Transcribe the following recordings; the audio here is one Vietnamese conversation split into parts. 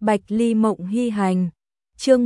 Bạch Ly Mộng Hy Hành, chương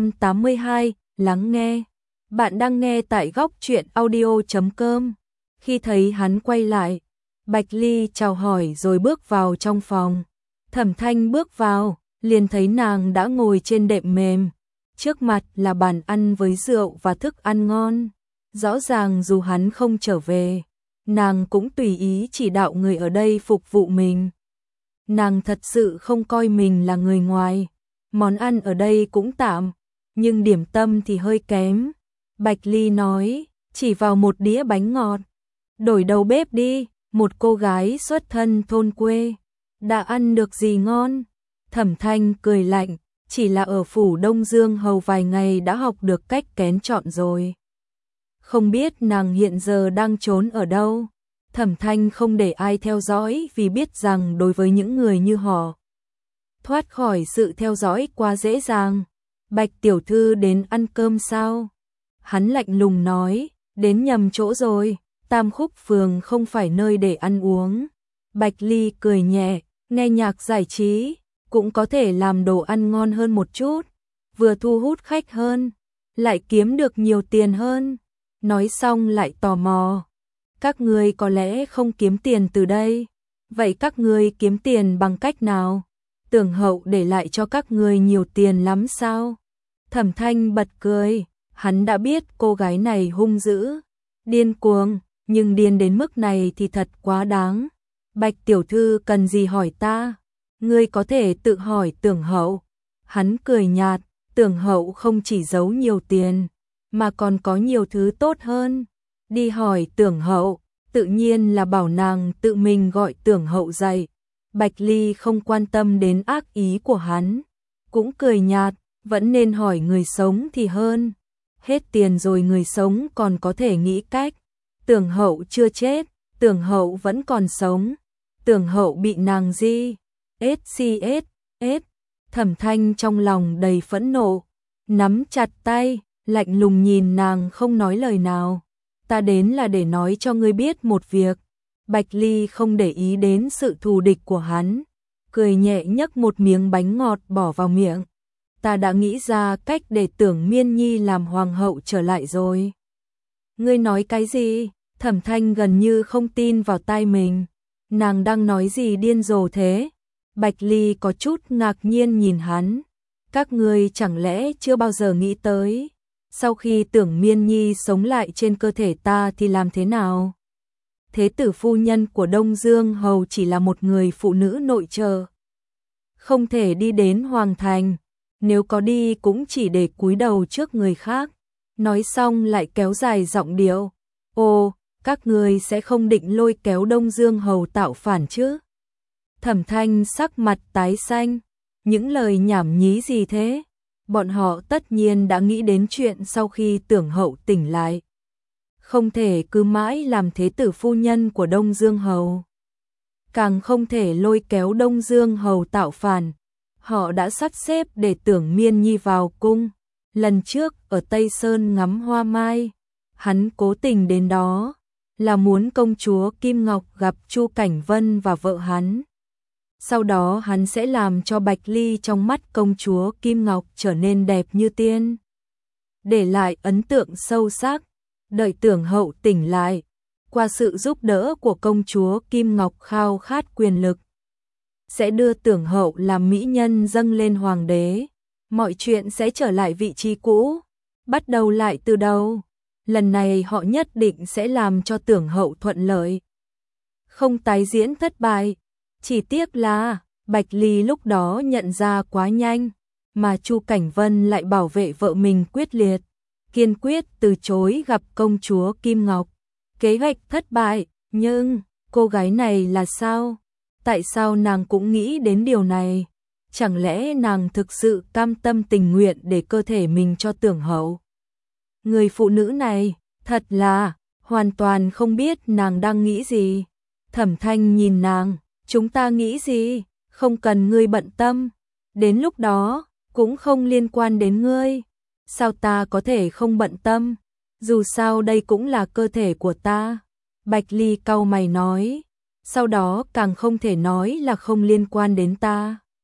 182, lắng nghe. Bạn đang nghe tại góc truyện audio.com. Khi thấy hắn quay lại, Bạch Ly chào hỏi rồi bước vào trong phòng. Thẩm Thanh bước vào, liền thấy nàng đã ngồi trên đệm mềm. Trước mặt là bàn ăn với rượu và thức ăn ngon. Rõ ràng dù hắn không trở về, nàng cũng tùy ý chỉ đạo người ở đây phục vụ mình. Nàng thật sự không coi mình là người ngoài. Món ăn ở đây cũng tạm, nhưng điểm tâm thì hơi kém. Bạch Ly nói, chỉ vào một đĩa bánh ngọt. Đổi đầu bếp đi, một cô gái xuất thân thôn quê. Đã ăn được gì ngon? Thẩm Thanh cười lạnh, chỉ là ở phủ Đông Dương hầu vài ngày đã học được cách kén chọn rồi. Không biết nàng hiện giờ đang trốn ở đâu? Thẩm Thanh không để ai theo dõi vì biết rằng đối với những người như họ, thoát khỏi sự theo dõi quá dễ dàng. Bạch tiểu thư đến ăn cơm sao? Hắn lạnh lùng nói, đến nhầm chỗ rồi, Tam Khúc Phường không phải nơi để ăn uống. Bạch Ly cười nhẹ, nghe nhạc giải trí, cũng có thể làm đồ ăn ngon hơn một chút, vừa thu hút khách hơn, lại kiếm được nhiều tiền hơn. Nói xong lại tò mò, các ngươi có lẽ không kiếm tiền từ đây, vậy các ngươi kiếm tiền bằng cách nào? Tưởng Hậu để lại cho các ngươi nhiều tiền lắm sao? Thẩm Thanh bật cười, hắn đã biết cô gái này hung dữ, điên cuồng, nhưng điên đến mức này thì thật quá đáng. Bạch tiểu thư cần gì hỏi ta? Ngươi có thể tự hỏi Tưởng Hậu. Hắn cười nhạt, Tưởng Hậu không chỉ giấu nhiều tiền, mà còn có nhiều thứ tốt hơn. Đi hỏi Tưởng Hậu, tự nhiên là bảo nàng tự mình gọi Tưởng Hậu dậy. Bạch Ly không quan tâm đến ác ý của hắn, cũng cười nhạt, vẫn nên hỏi người sống thì hơn. Hết tiền rồi người sống còn có thể nghĩ cách. Tưởng Hậu chưa chết, Tưởng Hậu vẫn còn sống. Tưởng Hậu bị nàng gì? SCS. Thẩm Thanh trong lòng đầy phẫn nộ, nắm chặt tay, lạnh lùng nhìn nàng không nói lời nào. Ta đến là để nói cho ngươi biết một việc. Bạch Ly không để ý đến sự thù địch của hắn, cười nhẹ nhấc một miếng bánh ngọt bỏ vào miệng. Ta đã nghĩ ra cách để Tưởng Miên Nhi làm hoàng hậu trở lại rồi. Ngươi nói cái gì? Thẩm Thanh gần như không tin vào tai mình. Nàng đang nói gì điên rồ thế? Bạch Ly có chút ngạc nhiên nhìn hắn. Các ngươi chẳng lẽ chưa bao giờ nghĩ tới, sau khi Tưởng Miên Nhi sống lại trên cơ thể ta thì làm thế nào? Thế tử phu nhân của Đông Dương hầu chỉ là một người phụ nữ nội trợ, không thể đi đến hoàng thành, nếu có đi cũng chỉ để cúi đầu trước người khác. Nói xong lại kéo dài giọng điệu, ồ, các ngươi sẽ không định lôi kéo Đông Dương hầu tạo phản chứ? Thẩm Thanh sắc mặt tái xanh, những lời nhảm nhí gì thế? Bọn họ tất nhiên đã nghĩ đến chuyện sau khi Tưởng Hậu tỉnh lại, không thể cứ mãi làm thế tử phu nhân của Đông Dương hầu, càng không thể lôi kéo Đông Dương hầu tạo phản. Họ đã sắp xếp để Tưởng Miên Nhi vào cung. Lần trước ở Tây Sơn ngắm hoa mai, hắn cố tình đến đó là muốn công chúa Kim Ngọc gặp Chu Cảnh Vân và vợ hắn. Sau đó hắn sẽ làm cho Bạch Ly trong mắt công chúa Kim Ngọc trở nên đẹp như tiên, để lại ấn tượng sâu sắc. Đợi Tưởng Hậu tỉnh lại, qua sự giúp đỡ của công chúa Kim Ngọc khao khát quyền lực, sẽ đưa Tưởng Hậu làm mỹ nhân dâng lên hoàng đế. Mọi chuyện sẽ trở lại vị trí cũ, bắt đầu lại từ đầu. Lần này họ nhất định sẽ làm cho Tưởng Hậu thuận lợi, không tái diễn thất bại. Chỉ tiếc là Bạch Ly lúc đó nhận ra quá nhanh, mà Chu Cảnh Vân lại bảo vệ vợ mình quyết liệt, kiên quyết từ chối gặp công chúa Kim Ngọc. Kế hoạch thất bại, nhưng cô gái này là sao? Tại sao nàng cũng nghĩ đến điều này? Chẳng lẽ nàng thực sự cam tâm tình nguyện để cơ thể mình cho Tưởng Hậu? Người phụ nữ này, thật là, hoàn toàn không biết nàng đang nghĩ gì. Thẩm Thanh nhìn nàng, chúng ta nghĩ gì, không cần ngươi bận tâm. Đến lúc đó, cũng không liên quan đến ngươi. Sao ta có thể không bận tâm? Dù sao đây cũng là cơ thể của ta. Bạch Ly cau mày nói, sau đó càng không thể nói là không liên quan đến ta.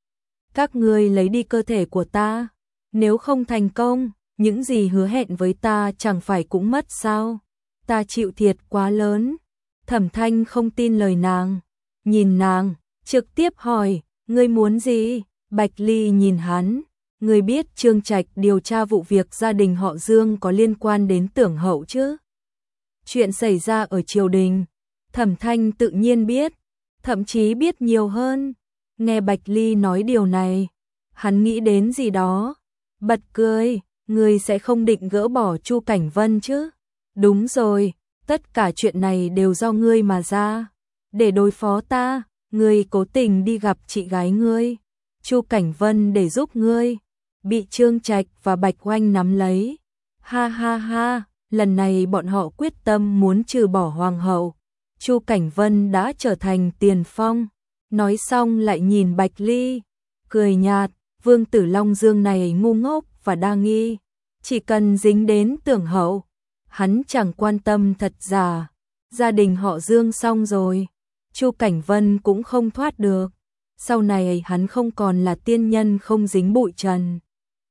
các ngươi lấy đi cơ thể của ta, nếu không thành công, những gì hứa hẹn với ta chẳng phải cũng mất sao? Ta chịu thiệt quá lớn. Thẩm Thanh không tin lời nàng, nhìn nàng, trực tiếp hỏi, ngươi muốn gì? Bạch Ly nhìn hắn, ngươi biết Trương Trạch điều tra vụ việc gia đình họ Dương có liên quan đến Tưởng Hậu chứ? Chuyện xảy ra ở triều đình, Thẩm Thanh tự nhiên biết, thậm chí biết nhiều hơn. Nghe Bạch Ly nói điều này, hắn nghĩ đến gì đó, bật cười, ngươi sẽ không định gỡ bỏ Chu Cảnh Vân chứ? Đúng rồi, tất cả chuyện này đều do ngươi mà ra. Để đối phó ta, ngươi cố tình đi gặp chị gái ngươi, Chu Cảnh Vân để giúp ngươi, bị Trương Trạch và Bạch Oanh nắm lấy. Ha ha ha, lần này bọn họ quyết tâm muốn trừ bỏ hoàng hậu. Chu Cảnh Vân đã trở thành tiền phong. Nói xong lại nhìn Bạch Ly, cười nhạt, Vương tử Long Dương này ngu ngốc và đa nghi, chỉ cần dính đến Tưởng Hậu, hắn chẳng quan tâm thật giả. Gia đình họ Dương xong rồi, Chu Cảnh Vân cũng không thoát được. Sau này hắn không còn là tiên nhân không dính bụi trần,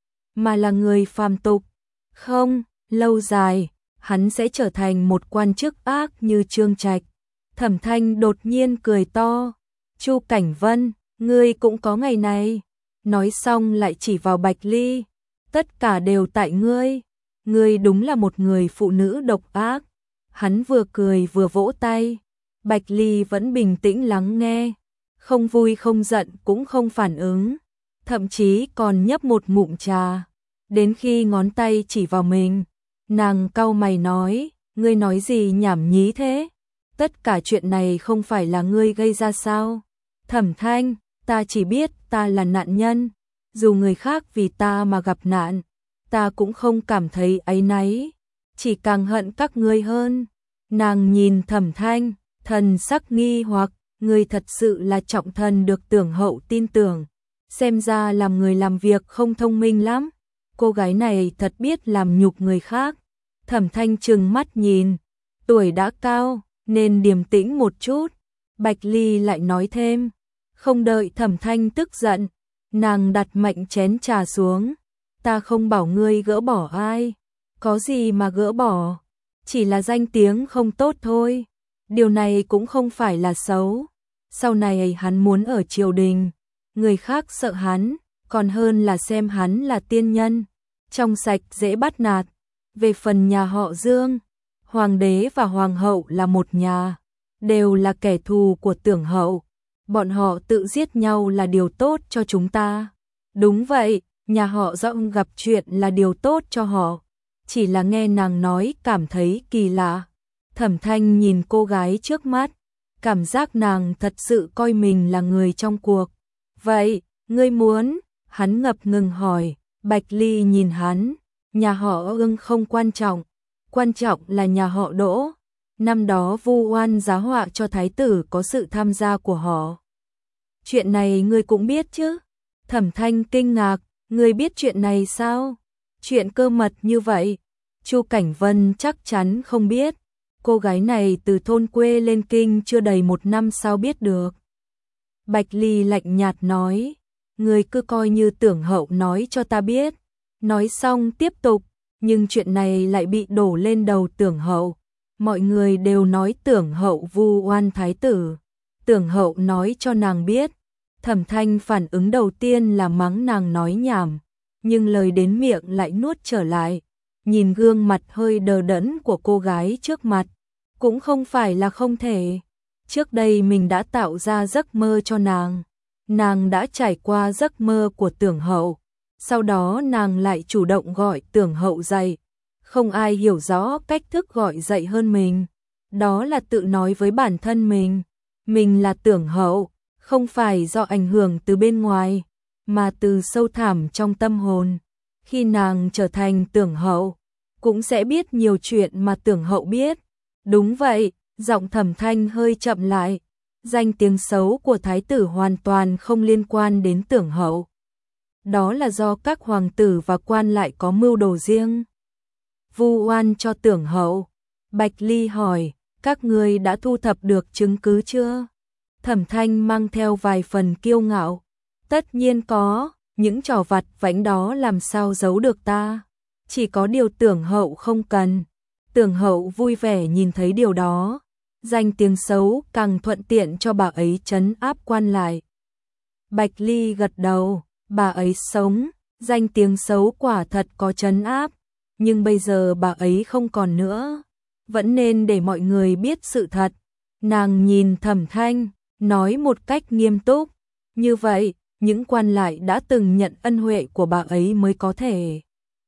mà là người phàm tục. Không, lâu dài, hắn sẽ trở thành một quan chức ác như Trương Trạch. Thẩm Thanh đột nhiên cười to. Chu Cảnh Vân, ngươi cũng có ngày này. Nói xong lại chỉ vào Bạch Ly. Tất cả đều tại ngươi. Ngươi đúng là một người phụ nữ độc ác. Hắn vừa cười vừa vỗ tay. Bạch Ly vẫn bình tĩnh lắng nghe. Không vui không giận cũng không phản ứng. Thậm chí còn nhấp một ngụm trà. Đến khi ngón tay chỉ vào mình, nàng cau mày nói, ngươi nói gì nhảm nhí thế? Tất cả chuyện này không phải là ngươi gây ra sao? Thẩm Thanh, ta chỉ biết ta là nạn nhân, dù người khác vì ta mà gặp nạn, ta cũng không cảm thấy áy náy, chỉ càng hận các ngươi hơn. Nàng nhìn Thẩm Thanh, thần sắc nghi hoặc, ngươi thật sự là trọng thần được Tưởng Hậu tin tưởng, xem ra làm người làm việc không thông minh lắm. Cô gái này thật biết làm nhục người khác. Thẩm Thanh trừng mắt nhìn, tuổi đã cao, nên điềm tĩnh một chút. Bạch Ly lại nói thêm, không đợi Thẩm Thanh tức giận, nàng đặt mạnh chén trà xuống. Ta không bảo ngươi gỡ bỏ ai, có gì mà gỡ bỏ, chỉ là danh tiếng không tốt thôi. Điều này cũng không phải là xấu. Sau này hắn muốn ở triều đình, người khác sợ hắn, còn hơn là xem hắn là tiên nhân, trong sạch dễ bắt nạt. Về phần nhà họ Dương, hoàng đế và hoàng hậu là một nhà, đều là kẻ thù của Tưởng Hậu. Bọn họ tự giết nhau là điều tốt cho chúng ta. Đúng vậy, nhà họ Dõng gặp chuyện là điều tốt cho họ. Chỉ là nghe nàng nói cảm thấy kỳ lạ. Thẩm Thanh nhìn cô gái trước mắt, cảm giác nàng thật sự coi mình là người trong cuộc. Vậy, ngươi muốn? Hắn ngập ngừng hỏi. Bạch Ly nhìn hắn, nhà họ Ưng không quan trọng, quan trọng là nhà họ Đỗ. Năm đó vu oan giá họa cho thái tử có sự tham gia của họ. Chuyện này ngươi cũng biết chứ? Thẩm Thanh kinh ngạc, ngươi biết chuyện này sao? Chuyện cơ mật như vậy, Chu Cảnh Vân chắc chắn không biết. Cô gái này từ thôn quê lên kinh chưa đầy 1 năm sao biết được. Bạch Ly lạnh nhạt nói, ngươi cứ coi như Tưởng Hậu nói cho ta biết. Nói xong tiếp tục, nhưng chuyện này lại bị đổ lên đầu Tưởng Hậu. Mọi người đều nói Tưởng Hậu vu oan thái tử. Tưởng Hậu nói cho nàng biết. Thẩm Thanh phản ứng đầu tiên là mắng nàng nói nhảm, nhưng lời đến miệng lại nuốt trở lại. Nhìn gương mặt hơi đờ đẫn của cô gái trước mặt, cũng không phải là không thể. Trước đây mình đã tạo ra giấc mơ cho nàng đã trải qua giấc mơ của Tưởng Hậu. Sau đó nàng lại chủ động gọi Tưởng Hậu dậy. Không ai hiểu rõ cách thức gọi dậy hơn mình. Đó là tự nói với bản thân mình là Tưởng Hậu, không phải do ảnh hưởng từ bên ngoài, mà từ sâu thẳm trong tâm hồn. Khi nàng trở thành Tưởng Hậu, cũng sẽ biết nhiều chuyện mà Tưởng Hậu biết. Đúng vậy, giọng Thẩm Thanh hơi chậm lại. Danh tiếng xấu của thái tử hoàn toàn không liên quan đến Tưởng Hậu. Đó là do các hoàng tử và quan lại có mưu đồ riêng. Vu oan cho Tưởng Hậu. Bạch Ly hỏi, các ngươi đã thu thập được chứng cứ chưa? Thẩm Thanh mang theo vài phần kiêu ngạo. Tất nhiên có, những trò vặt vãnh đó làm sao giấu được ta. Chỉ có điều Tưởng Hậu không cần. Tưởng Hậu vui vẻ nhìn thấy điều đó. Danh tiếng xấu càng thuận tiện cho bà ấy trấn áp quan lại. Bạch Ly gật đầu, bà ấy sống, danh tiếng xấu quả thật có trấn áp, nhưng bây giờ bà ấy không còn nữa, vẫn nên để mọi người biết sự thật. Nàng nhìn Thẩm Thanh, nói một cách nghiêm túc, như vậy, những quan lại đã từng nhận ân huệ của bà ấy mới có thể,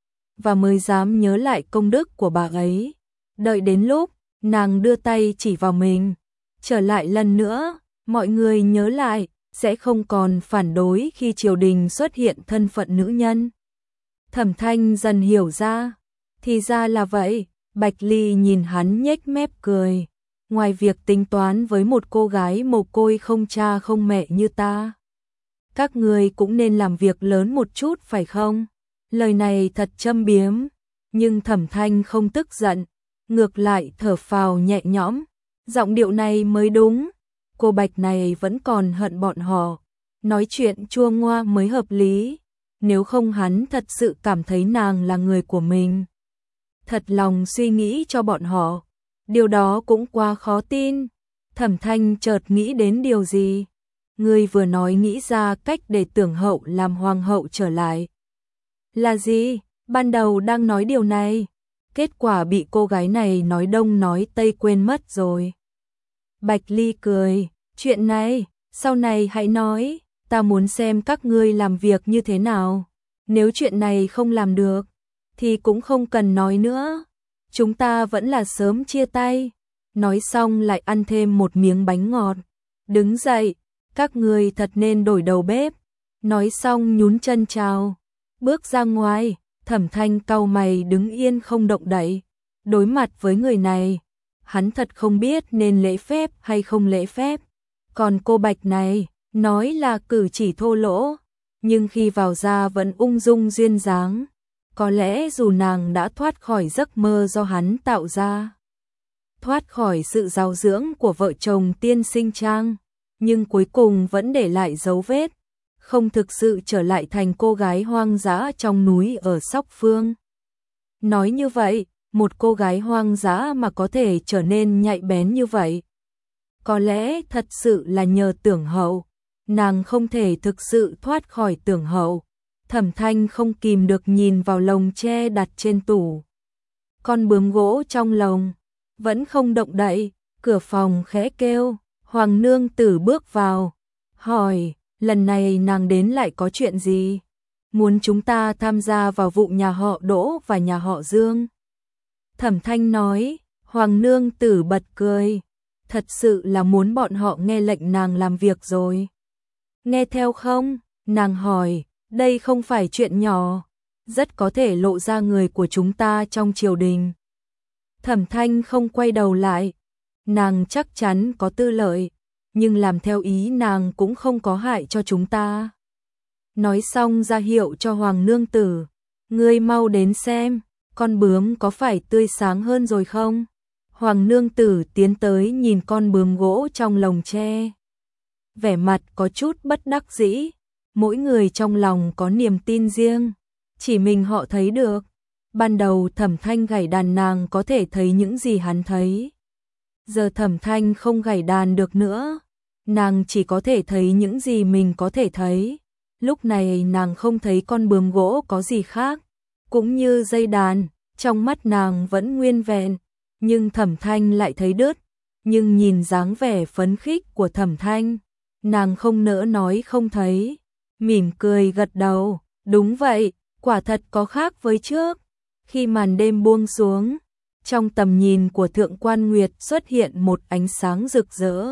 và mới dám nhớ lại công đức của bà ấy. Đợi đến lúc, nàng đưa tay chỉ vào mình, trở lại lần nữa, mọi người nhớ lại, sẽ không còn phản đối khi triều đình xuất hiện thân phận nữ nhân. Thẩm Thanh dần hiểu ra, thì ra là vậy. Bạch Ly nhìn hắn nhếch mép cười. Ngoài việc tính toán với một cô gái mồ côi không cha không mẹ như ta, các người cũng nên làm việc lớn một chút phải không? Lời này thật châm biếm, nhưng Thẩm Thanh không tức giận, ngược lại thở phào nhẹ nhõm. Giọng điệu này mới đúng, cô Bạch này vẫn còn hận bọn họ, nói chuyện chua ngoa mới hợp lý. Nếu không hắn thật sự cảm thấy nàng là người của mình, thật lòng suy nghĩ cho bọn họ, điều đó cũng quá khó tin. Thẩm Thanh chợt nghĩ đến điều gì. Ngươi vừa nói nghĩ ra cách để Tưởng Hậu làm hoàng hậu trở lại. Là gì? Ban đầu đang nói điều này, kết quả bị cô gái này nói đông nói tây quên mất rồi. Bạch Ly cười, chuyện này, sau này hãy nói, ta muốn xem các ngươi làm việc như thế nào. Nếu chuyện này không làm được, thì cũng không cần nói nữa. Chúng ta vẫn là sớm chia tay. Nói xong lại ăn thêm một miếng bánh ngọt. Đứng dậy, các ngươi thật nên đổi đầu bếp. Nói xong nhún chân chào, bước ra ngoài. Thẩm Thanh cau mày đứng yên không động đậy. Đối mặt với người này, hắn thật không biết nên lễ phép hay không lễ phép. Còn cô Bạch này, nói là cử chỉ thô lỗ, nhưng khi vào ra vẫn ung dung duyên dáng. Có lẽ dù nàng đã thoát khỏi giấc mơ do hắn tạo ra, thoát khỏi sự giáo dưỡng của vợ chồng tiên sinh Trang, nhưng cuối cùng vẫn để lại dấu vết, không thực sự trở lại thành cô gái hoang dã trong núi ở Sóc Phương. Nói như vậy, một cô gái hoang dã mà có thể trở nên nhạy bén như vậy, có lẽ thật sự là nhờ Tưởng Hậu. Nàng không thể thực sự thoát khỏi Tưởng Hậu. Thẩm Thanh không kìm được nhìn vào lồng tre đặt trên tủ. Con bướm gỗ trong lồng vẫn không động đậy. Cửa phòng khẽ kêu, Hoàng nương tử bước vào, hỏi, lần này nàng đến lại có chuyện gì? Muốn chúng ta tham gia vào vụ nhà họ Đỗ và nhà họ Dương. Thẩm Thanh nói. Hoàng nương tử bật cười, thật sự là muốn bọn họ nghe lệnh nàng làm việc rồi. Nghe theo không? Nàng hỏi, đây không phải chuyện nhỏ, rất có thể lộ ra người của chúng ta trong triều đình. Thẩm Thanh không quay đầu lại, nàng chắc chắn có tư lợi, nhưng làm theo ý nàng cũng không có hại cho chúng ta. Nói xong ra hiệu cho Hoàng nương tử, ngươi mau đến xem, con bướm có phải tươi sáng hơn rồi không? Hoàng nương tử tiến tới nhìn con bướm gỗ trong lồng tre, vẻ mặt có chút bất đắc dĩ. Mỗi người trong lòng có niềm tin riêng, chỉ mình họ thấy được. Ban đầu Thẩm Thanh gảy đàn nàng có thể thấy những gì hắn thấy. Giờ Thẩm Thanh không gảy đàn được nữa, nàng chỉ có thể thấy những gì mình có thể thấy. Lúc này nàng không thấy con bướm gỗ có gì khác, cũng như dây đàn, trong mắt nàng vẫn nguyên vẹn, nhưng Thẩm Thanh lại thấy đứt. Nhưng nhìn dáng vẻ phấn khích của Thẩm Thanh, nàng không nỡ nói không thấy, mỉm cười gật đầu, đúng vậy, quả thật có khác với trước. Khi màn đêm buông xuống, trong tầm nhìn của Thượng Quan Nguyệt xuất hiện một ánh sáng rực rỡ.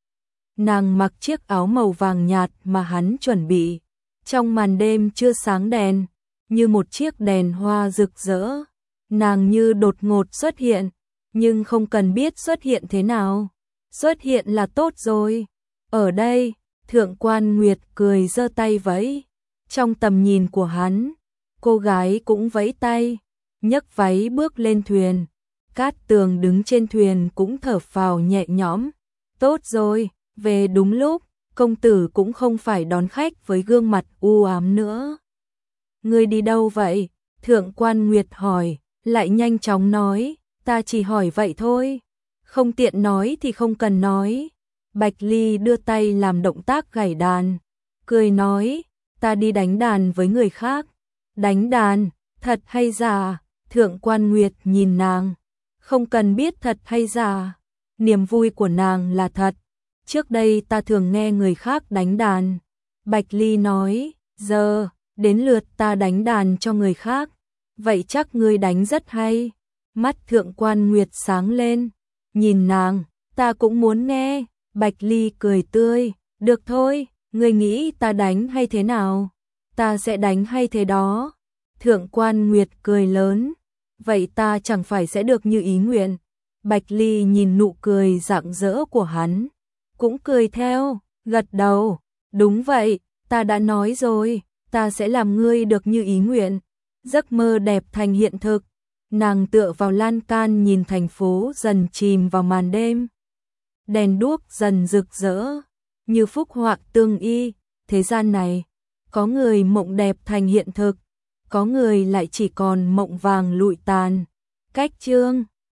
Nàng mặc chiếc áo màu vàng nhạt mà hắn chuẩn bị, trong màn đêm chưa sáng đèn, như một chiếc đèn hoa rực rỡ. Nàng như đột ngột xuất hiện, nhưng không cần biết xuất hiện thế nào, xuất hiện là tốt rồi. Ở đây, Thượng Quan Nguyệt cười giơ tay vẫy, trong tầm nhìn của hắn, cô gái cũng vẫy tay, nhấc váy bước lên thuyền. Cát Tường đứng trên thuyền cũng thở phào nhẹ nhõm, tốt rồi, về đúng lúc. công tử cũng không phải đón khách với gương mặt u ám nữa. Ngươi đi đâu vậy? Thượng quan Nguyệt hỏi, lại nhanh chóng nói, ta chỉ hỏi vậy thôi. Không tiện nói thì không cần nói. Bạch Ly đưa tay làm động tác gảy đàn, cười nói, ta đi đánh đàn với người khác. Đánh đàn, thật hay giả? Thượng quan Nguyệt nhìn nàng, không cần biết thật hay giả. Niềm vui của nàng là thật. Trước đây ta thường nghe người khác đánh đàn. Bạch Ly nói, giờ, đến lượt ta đánh đàn cho người khác. Vậy chắc ngươi đánh rất hay. Mắt Thượng quan Nguyệt sáng lên, nhìn nàng, ta cũng muốn nghe. Bạch Ly cười tươi, được thôi, ngươi nghĩ ta đánh hay thế nào? Ta sẽ đánh hay thế đó. Thượng quan Nguyệt cười lớn, vậy ta chẳng phải sẽ được như ý nguyện. Bạch Ly nhìn nụ cười rạng rỡ của hắn, cũng cười theo, gật đầu, đúng vậy, ta đã nói rồi, ta sẽ làm ngươi được như ý nguyện. Giấc mơ đẹp thành hiện thực, nàng tựa vào lan can nhìn thành phố dần chìm vào màn đêm. Đèn đuốc dần rực rỡ, như phúc họa tương y, thế gian này, có người mộng đẹp thành hiện thực, có người lại chỉ còn mộng vàng lụi tàn. Cách chương